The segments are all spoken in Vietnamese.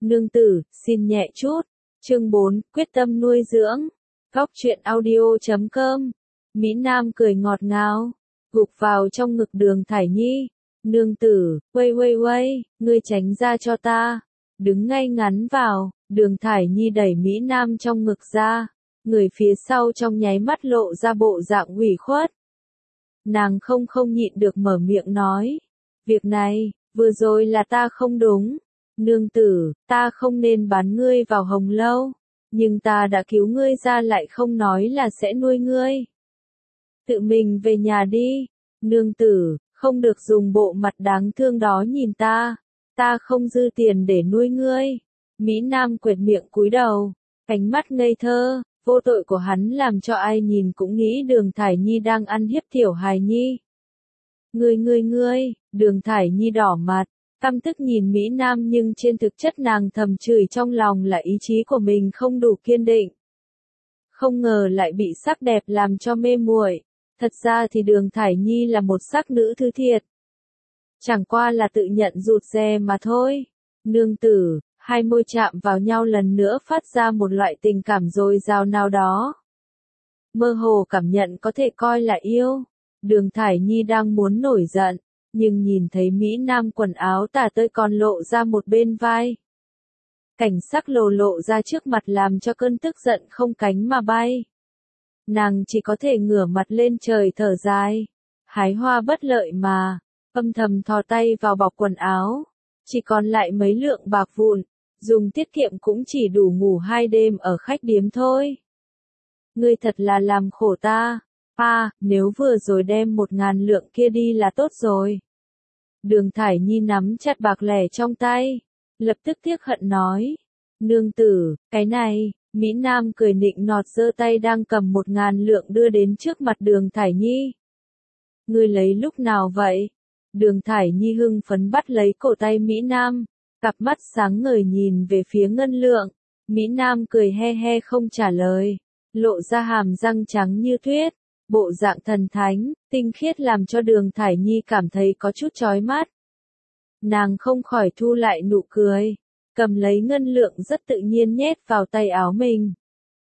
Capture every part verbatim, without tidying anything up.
Nương tử, xin nhẹ chút. Chương bốn, quyết tâm nuôi dưỡng. Góc truyện audio chấm com. Mỹ Nam cười ngọt ngào, gục vào trong ngực Đường Thải Nhi. Nương tử, quay quay quay, ngươi tránh ra cho ta. Đứng ngay ngắn vào, Đường Thải Nhi đẩy Mỹ Nam trong ngực ra. Người phía sau trong nháy mắt lộ ra bộ dạng ủy khuất. Nàng không không nhịn được mở miệng nói. Việc này, vừa rồi là ta không đúng. Nương tử, ta không nên bán ngươi vào hồng lâu. Nhưng ta đã cứu ngươi ra lại không nói là sẽ nuôi ngươi. Tự mình về nhà đi. Nương tử, không được dùng bộ mặt đáng thương đó nhìn ta. Ta không dư tiền để nuôi ngươi. Mỹ Nam quệt miệng cúi đầu. Ánh mắt ngây thơ, vô tội của hắn làm cho ai nhìn cũng nghĩ Đường Thải Nhi đang ăn hiếp tiểu hài nhi. Ngươi ngươi ngươi, Đường Thải Nhi đỏ mặt, căm tức nhìn Mỹ Nam nhưng trên thực chất nàng thầm chửi trong lòng là ý chí của mình không đủ kiên định. Không ngờ lại bị sắc đẹp làm cho mê muội. Thật ra thì Đường Thải Nhi là một sắc nữ thứ thiệt. Chẳng qua là tự nhận rụt rè mà thôi. Nương tử, hai môi chạm vào nhau lần nữa phát ra một loại tình cảm dồi dào nào đó. Mơ hồ cảm nhận có thể coi là yêu. Đường Thải Nhi đang muốn nổi giận, nhưng nhìn thấy Mỹ Nam quần áo tả tơi còn lộ ra một bên vai. Cảnh sắc lồ lộ ra trước mặt làm cho cơn tức giận không cánh mà bay. Nàng chỉ có thể ngửa mặt lên trời thở dài. Hái hoa bất lợi mà, âm thầm thò tay vào bọc quần áo. Chỉ còn lại mấy lượng bạc vụn, dùng tiết kiệm cũng chỉ đủ ngủ hai đêm ở khách điếm thôi. Ngươi thật là làm khổ ta. À, nếu vừa rồi đem một ngàn lượng kia đi là tốt rồi. Đường Thải Nhi nắm chặt bạc lẻ trong tay, lập tức tiếc hận nói. Nương tử, cái này, Mỹ Nam cười nịnh nọt giơ tay đang cầm một ngàn lượng đưa đến trước mặt Đường Thải Nhi. Ngươi lấy lúc nào vậy? Đường Thải Nhi hưng phấn bắt lấy cổ tay Mỹ Nam, cặp mắt sáng ngời nhìn về phía ngân lượng. Mỹ Nam cười he he không trả lời, lộ ra hàm răng trắng như tuyết. Bộ dạng thần thánh, tinh khiết làm cho Đường Thải Nhi cảm thấy có chút chói mắt. Nàng không khỏi thu lại nụ cười, cầm lấy ngân lượng rất tự nhiên nhét vào tay áo mình.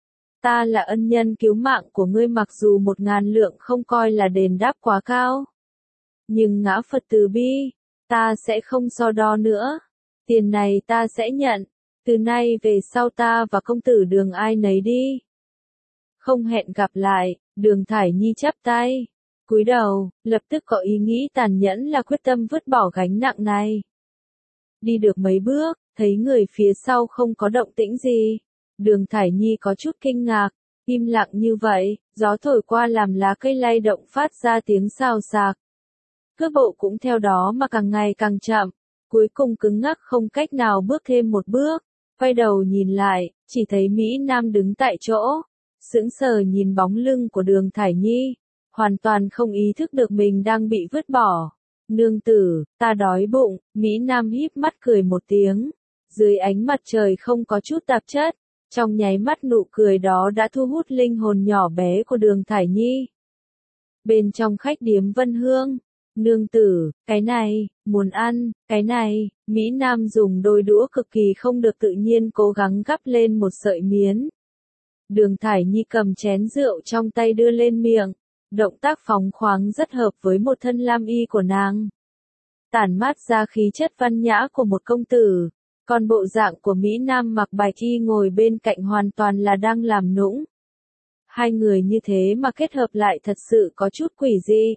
Ta là ân nhân cứu mạng của ngươi, mặc dù một ngàn lượng không coi là đền đáp quá cao. Nhưng ngã Phật từ bi, ta sẽ không so đo nữa. Tiền này ta sẽ nhận, từ nay về sau ta và công tử Đường ai nấy đi. Không hẹn gặp lại. Đường Thải Nhi chắp tay, cúi đầu, lập tức có ý nghĩ tàn nhẫn là quyết tâm vứt bỏ gánh nặng này. Đi được mấy bước, thấy người phía sau không có động tĩnh gì. Đường Thải Nhi có chút kinh ngạc, im lặng như vậy, gió thổi qua làm lá cây lay động phát ra tiếng xào xạc. Cước bộ cũng theo đó mà càng ngày càng chậm, cuối cùng cứng ngắc không cách nào bước thêm một bước. Quay đầu nhìn lại, chỉ thấy Mỹ Nam đứng tại chỗ. Sững sờ nhìn bóng lưng của Đường Thải Nhi, hoàn toàn không ý thức được mình đang bị vứt bỏ. Nương tử, ta đói bụng. Mỹ Nam híp mắt cười một tiếng. Dưới ánh mặt trời không có chút tạp chất, trong nháy mắt nụ cười đó đã thu hút linh hồn nhỏ bé của Đường Thải Nhi. Bên trong khách điếm Vân Hương, nương tử, cái này, muốn ăn, cái này, Mỹ Nam dùng đôi đũa cực kỳ không được tự nhiên cố gắng gắp lên một sợi miến. Đường Thải Nhi cầm chén rượu trong tay đưa lên miệng, động tác phóng khoáng rất hợp với một thân lam y của nàng. Tản mát ra khí chất văn nhã của một công tử, còn bộ dạng của Mỹ Nam mặc bạch y ngồi bên cạnh hoàn toàn là đang làm nũng. Hai người như thế mà kết hợp lại thật sự có chút quỷ dị.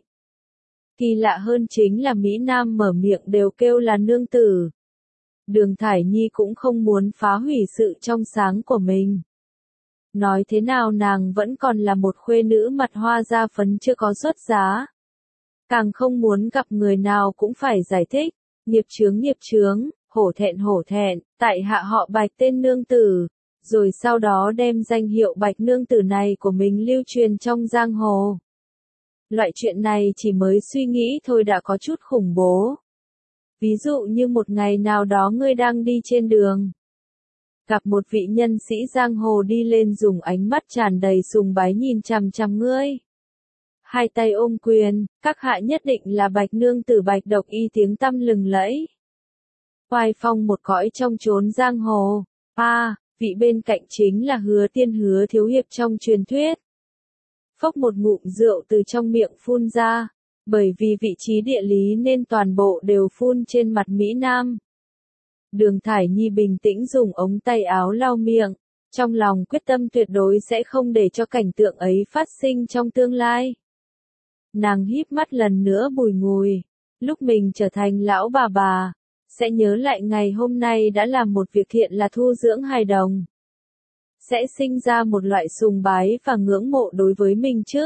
Kỳ lạ hơn chính là Mỹ Nam mở miệng đều kêu là nương tử. Đường Thải Nhi cũng không muốn phá hủy sự trong sáng của mình. Nói thế nào nàng vẫn còn là một khuê nữ mặt hoa da phấn chưa có xuất giá. Càng không muốn gặp người nào cũng phải giải thích, nghiệp chướng nghiệp chướng, hổ thẹn hổ thẹn, tại hạ họ Bạch tên nương tử, rồi sau đó đem danh hiệu Bạch nương tử này của mình lưu truyền trong giang hồ. Loại chuyện này chỉ mới suy nghĩ thôi đã có chút khủng bố. Ví dụ như một ngày nào đó ngươi đang đi trên đường, gặp một vị nhân sĩ giang hồ đi lên dùng ánh mắt tràn đầy sùng bái nhìn chằm chằm ngươi. Hai tay ôm quyền, các hạ nhất định là Bạch nương tử Bạch độc y tiếng tăm lừng lẫy. oai phong một cõi trong chốn giang hồ. A, à, vị bên cạnh chính là Hứa Tiên Hứa thiếu hiệp trong truyền thuyết. Phốc một ngụm rượu từ trong miệng phun ra, bởi vì vị trí địa lý nên toàn bộ đều phun trên mặt Mỹ Nam. Đường Thải Nhi bình tĩnh dùng ống tay áo lau miệng, trong lòng quyết tâm tuyệt đối sẽ không để cho cảnh tượng ấy phát sinh trong tương lai. Nàng híp mắt lần nữa bùi ngùi, lúc mình trở thành lão bà bà, sẽ nhớ lại ngày hôm nay đã làm một việc thiện là thu dưỡng hài đồng. Sẽ sinh ra một loại sùng bái và ngưỡng mộ đối với mình chứ.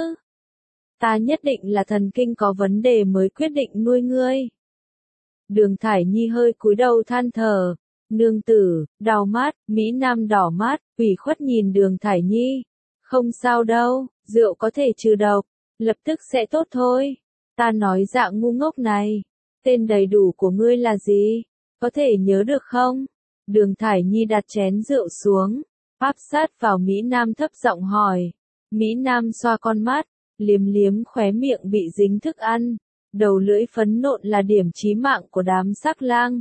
Ta nhất định là thần kinh có vấn đề mới quyết định nuôi ngươi. Đường Thải Nhi hơi cúi đầu than thở, nương tử, đau mắt, Mỹ Nam đỏ mắt, ủy khuất nhìn Đường Thải Nhi. Không sao đâu, rượu có thể trừ độc, lập tức sẽ tốt thôi. Ta nói dạng ngu ngốc này, tên đầy đủ của ngươi là gì? Có thể nhớ được không? Đường Thải Nhi đặt chén rượu xuống, áp sát vào Mỹ Nam thấp giọng hỏi. Mỹ Nam xoa con mắt, liếm liếm khóe miệng bị dính thức ăn, đầu lưỡi phấn nộn là điểm chí mạng của đám sắc lang.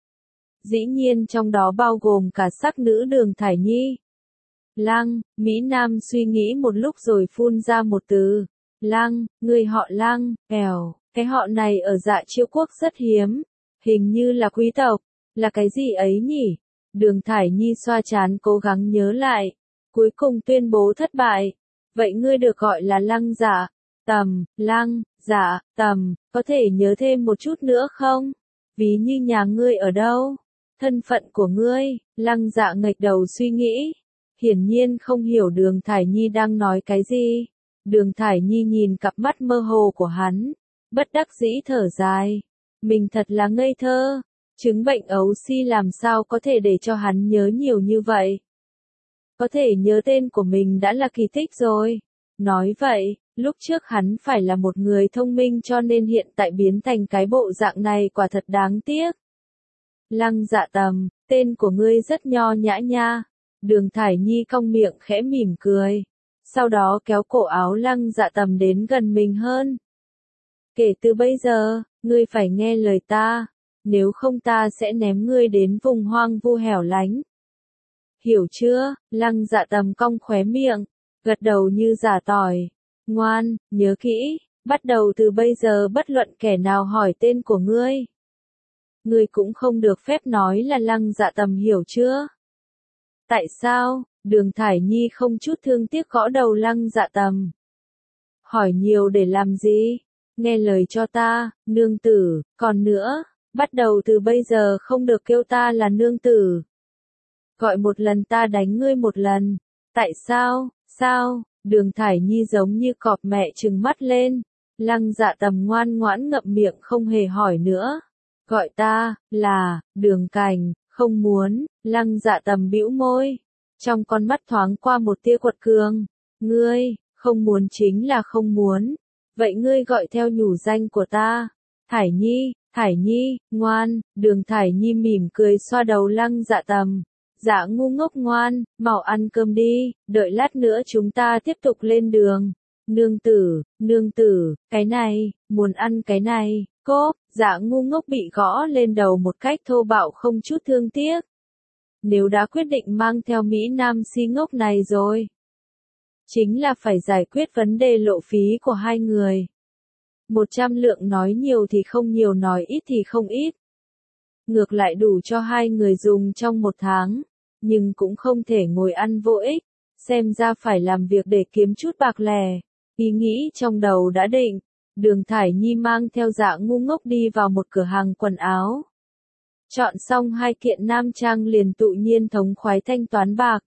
Dĩ nhiên trong đó bao gồm cả sắc nữ Đường Thải Nhi. Lang, Mỹ Nam suy nghĩ một lúc rồi phun ra một từ. Lang, người họ Lang, ẻo, cái họ này ở Dạ Chiêu Quốc rất hiếm, hình như là quý tộc, là cái gì ấy nhỉ? Đường Thải Nhi xoa trán cố gắng nhớ lại, cuối cùng tuyên bố thất bại. Vậy ngươi được gọi là Lăng Dạ Tầm, Lăng Dạ Tầm, có thể nhớ thêm một chút nữa không? Ví như nhà ngươi ở đâu? Thân phận của ngươi? Lăng Dạ nghệch đầu suy nghĩ, hiển nhiên không hiểu Đường Thải Nhi đang nói cái gì. Đường Thải Nhi nhìn cặp mắt mơ hồ của hắn, bất đắc dĩ thở dài. Mình thật là ngây thơ, chứng bệnh ấu si làm sao có thể để cho hắn nhớ nhiều như vậy. Có thể nhớ tên của mình đã là kỳ tích rồi. Nói vậy, lúc trước hắn phải là một người thông minh cho nên hiện tại biến thành cái bộ dạng này quả thật đáng tiếc. Lăng Dạ Tầm, tên của ngươi rất nho nhã nha. Đường Thải Nhi cong miệng khẽ mỉm cười, sau đó kéo cổ áo Lăng Dạ Tầm đến gần mình hơn. Kể từ bây giờ, ngươi phải nghe lời ta, nếu không ta sẽ ném ngươi đến vùng hoang vu hẻo lánh. Hiểu chưa? Lăng Dạ Tầm cong khóe miệng, gật đầu như giả tỏi. Ngoan, nhớ kỹ, bắt đầu từ bây giờ bất luận kẻ nào hỏi tên của ngươi, ngươi cũng không được phép nói là Lăng Dạ Tầm, hiểu chưa? Tại sao? Đường Thải Nhi không chút thương tiếc gõ đầu Lăng Dạ Tầm. Hỏi nhiều để làm gì? Nghe lời cho ta, nương tử, còn nữa, bắt đầu từ bây giờ không được kêu ta là nương tử. Gọi một lần ta đánh ngươi một lần. Tại sao? Sao? Đường Thải Nhi giống như cọp mẹ trừng mắt lên. Lăng Dạ Tầm ngoan ngoãn ngậm miệng không hề hỏi nữa. Gọi ta, là, Đường Cảnh, không muốn. Lăng Dạ Tầm bĩu môi, trong con mắt thoáng qua một tia quật cường. Ngươi, không muốn chính là không muốn. Vậy ngươi gọi theo nhủ danh của ta. Thải Nhi, Thải Nhi, ngoan. Đường Thải Nhi mỉm cười xoa đầu Lăng Dạ Tầm. Dạ ngu ngốc ngoan, mau ăn cơm đi, đợi lát nữa chúng ta tiếp tục lên đường. Nương tử, nương tử, cái này, muốn ăn cái này, cốp. Dạ ngu ngốc bị gõ lên đầu một cách thô bạo không chút thương tiếc. Nếu đã quyết định mang theo Mỹ Nam si ngốc này rồi, chính là phải giải quyết vấn đề lộ phí của hai người. Một trăm lượng nói nhiều thì không nhiều, nói ít thì không ít. Ngược lại đủ cho hai người dùng trong một tháng, nhưng cũng không thể ngồi ăn vô ích, xem ra phải làm việc để kiếm chút bạc lẻ. Ý nghĩ trong đầu đã định, Đường Thải Nhi mang theo Dạ ngu ngốc đi vào một cửa hàng quần áo. Chọn xong hai kiện nam trang liền tự nhiên thống khoái thanh toán bạc.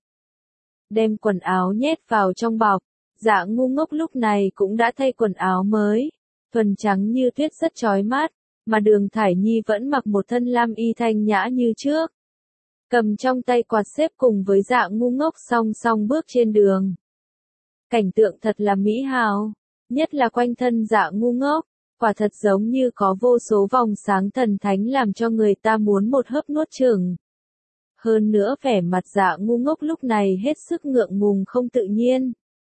Đem quần áo nhét vào trong bọc, Dạ ngu ngốc lúc này cũng đã thay quần áo mới, thuần trắng như tuyết rất chói mắt, mà Đường Thải Nhi vẫn mặc một thân lam y thanh nhã như trước. Cầm trong tay quạt xếp cùng với Dạ ngu ngốc song song bước trên đường. Cảnh tượng thật là mỹ hào, nhất là quanh thân Dạ ngu ngốc, quả thật giống như có vô số vòng sáng thần thánh làm cho người ta muốn một hớp nuốt chửng. Hơn nữa vẻ mặt Dạ ngu ngốc lúc này hết sức ngượng ngùng không tự nhiên,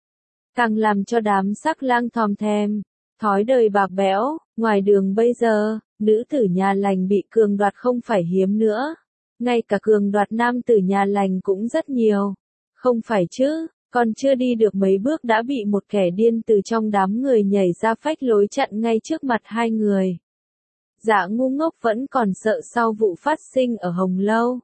càng làm cho đám sắc lang thòm thèm. Thói đời bạc bẽo, ngoài đường bây giờ, nữ tử nhà lành bị cường đoạt không phải hiếm nữa. Ngay cả cường đoạt nam tử nhà lành cũng rất nhiều. Không phải chứ, còn chưa đi được mấy bước đã bị một kẻ điên từ trong đám người nhảy ra phách lối chặn ngay trước mặt hai người. Dạ ngu ngốc vẫn còn sợ sau vụ phát sinh ở Hồng Lâu.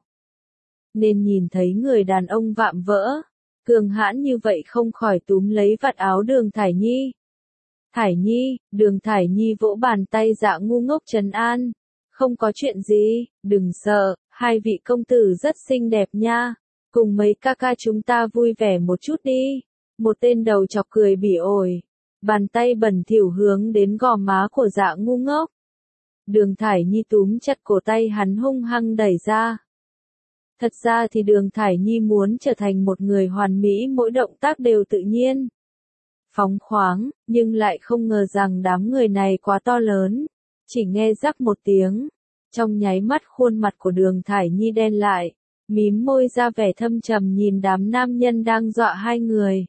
Nên nhìn thấy người đàn ông vạm vỡ, cường hãn như vậy không khỏi túm lấy vạt áo Đường Thải Nhi. Thải Nhi, Đường Thải Nhi vỗ bàn tay dạ ngu ngốc trấn an. Không có chuyện gì, đừng sợ, hai vị công tử rất xinh đẹp nha. Cùng mấy ca ca chúng ta vui vẻ một chút đi. Một tên đầu chọc cười bỉ ổi. Bàn tay bẩn thỉu hướng đến gò má của dạ ngu ngốc. Đường Thải Nhi túm chặt cổ tay hắn hung hăng đẩy ra. Thật ra thì Đường Thải Nhi muốn trở thành một người hoàn mỹ, mỗi động tác đều tự nhiên, phóng khoáng, nhưng lại không ngờ rằng đám người này quá to lớn. Chỉ nghe rắc một tiếng, trong nháy mắt khuôn mặt của Đường Thải Nhi đen lại, mím môi ra vẻ thâm trầm nhìn đám nam nhân đang dọa hai người.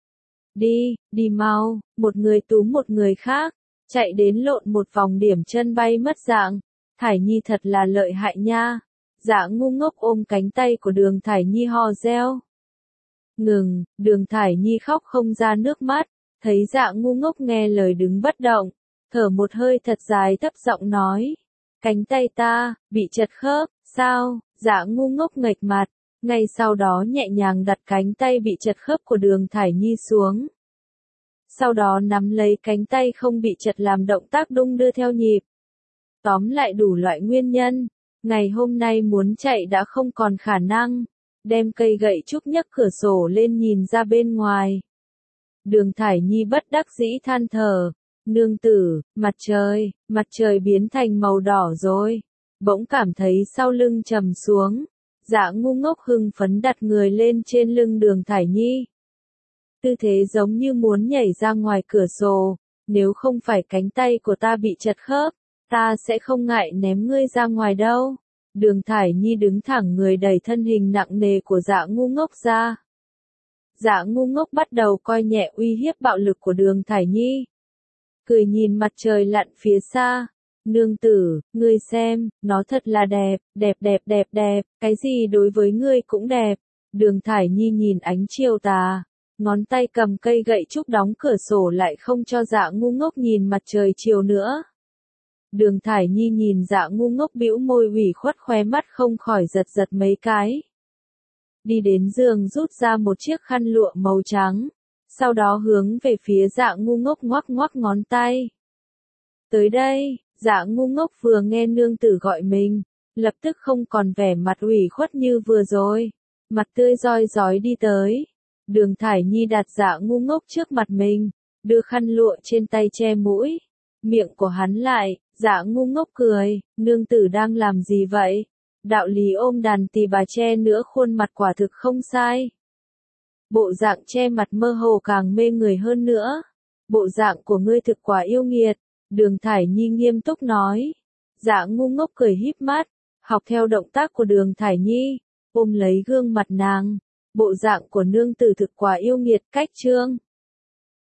Đi, đi mau, một người túm một người khác, chạy đến lộn một vòng điểm chân bay mất dạng. Thải Nhi thật là lợi hại nha. Dạ ngu ngốc ôm cánh tay của Đường Thải Nhi hò reo. Ngừng, Đường Thải Nhi khóc không ra nước mắt, thấy dạ ngu ngốc nghe lời đứng bất động, thở một hơi thật dài thấp giọng nói. Cánh tay ta, bị chật khớp, sao? Dạ ngu ngốc nghệch mặt, ngay sau đó nhẹ nhàng đặt cánh tay bị chật khớp của Đường Thải Nhi xuống. Sau đó nắm lấy cánh tay không bị chật làm động tác đung đưa theo nhịp. Tóm lại đủ loại nguyên nhân. Ngày hôm nay muốn chạy đã không còn khả năng, đem cây gậy trúc nhấc cửa sổ lên nhìn ra bên ngoài. Đường Thải Nhi bất đắc dĩ than thở, nương tử, mặt trời, mặt trời biến thành màu đỏ rồi. Bỗng cảm thấy sau lưng trầm xuống, dạ ngu ngốc hưng phấn đặt người lên trên lưng Đường Thải Nhi. Tư thế giống như muốn nhảy ra ngoài cửa sổ, nếu không phải cánh tay của ta bị chật khớp, ta sẽ không ngại ném ngươi ra ngoài đâu. Đường Thải Nhi đứng thẳng người đẩy thân hình nặng nề của dạ ngu ngốc ra. Dạ ngu ngốc bắt đầu coi nhẹ uy hiếp bạo lực của Đường Thải Nhi. Cười nhìn mặt trời lặn phía xa. Nương tử, ngươi xem, nó thật là đẹp, đẹp đẹp đẹp đẹp, cái gì đối với ngươi cũng đẹp. Đường Thải Nhi nhìn ánh chiều tà, ngón tay cầm cây gậy trúc đóng cửa sổ lại không cho dạ ngu ngốc nhìn mặt trời chiều nữa. Đường Thải Nhi nhìn dạ ngu ngốc bĩu môi ủy khuất, khóe mắt không khỏi giật giật mấy cái. Đi đến giường rút ra một chiếc khăn lụa màu trắng, sau đó hướng về phía dạ ngu ngốc ngoắc ngoắc ngón tay. Tới đây, dạ ngu ngốc vừa nghe nương tử gọi mình, lập tức không còn vẻ mặt ủy khuất như vừa rồi, mặt tươi roi rói đi tới. Đường Thải Nhi đặt dạ ngu ngốc trước mặt mình, đưa khăn lụa trên tay che mũi, miệng của hắn lại. Dạ ngu ngốc cười, nương tử đang làm gì vậy? Đạo lý ôm đàn tỳ bà che nửa khuôn mặt quả thực không sai. Bộ dạng che mặt mơ hồ càng mê người hơn nữa. Bộ dạng của ngươi thực quả yêu nghiệt. Đường Thải Nhi nghiêm túc nói. Dạ ngu ngốc cười híp mắt, học theo động tác của Đường Thải Nhi, ôm lấy gương mặt nàng. Bộ dạng của nương tử thực quả yêu nghiệt, cách trương.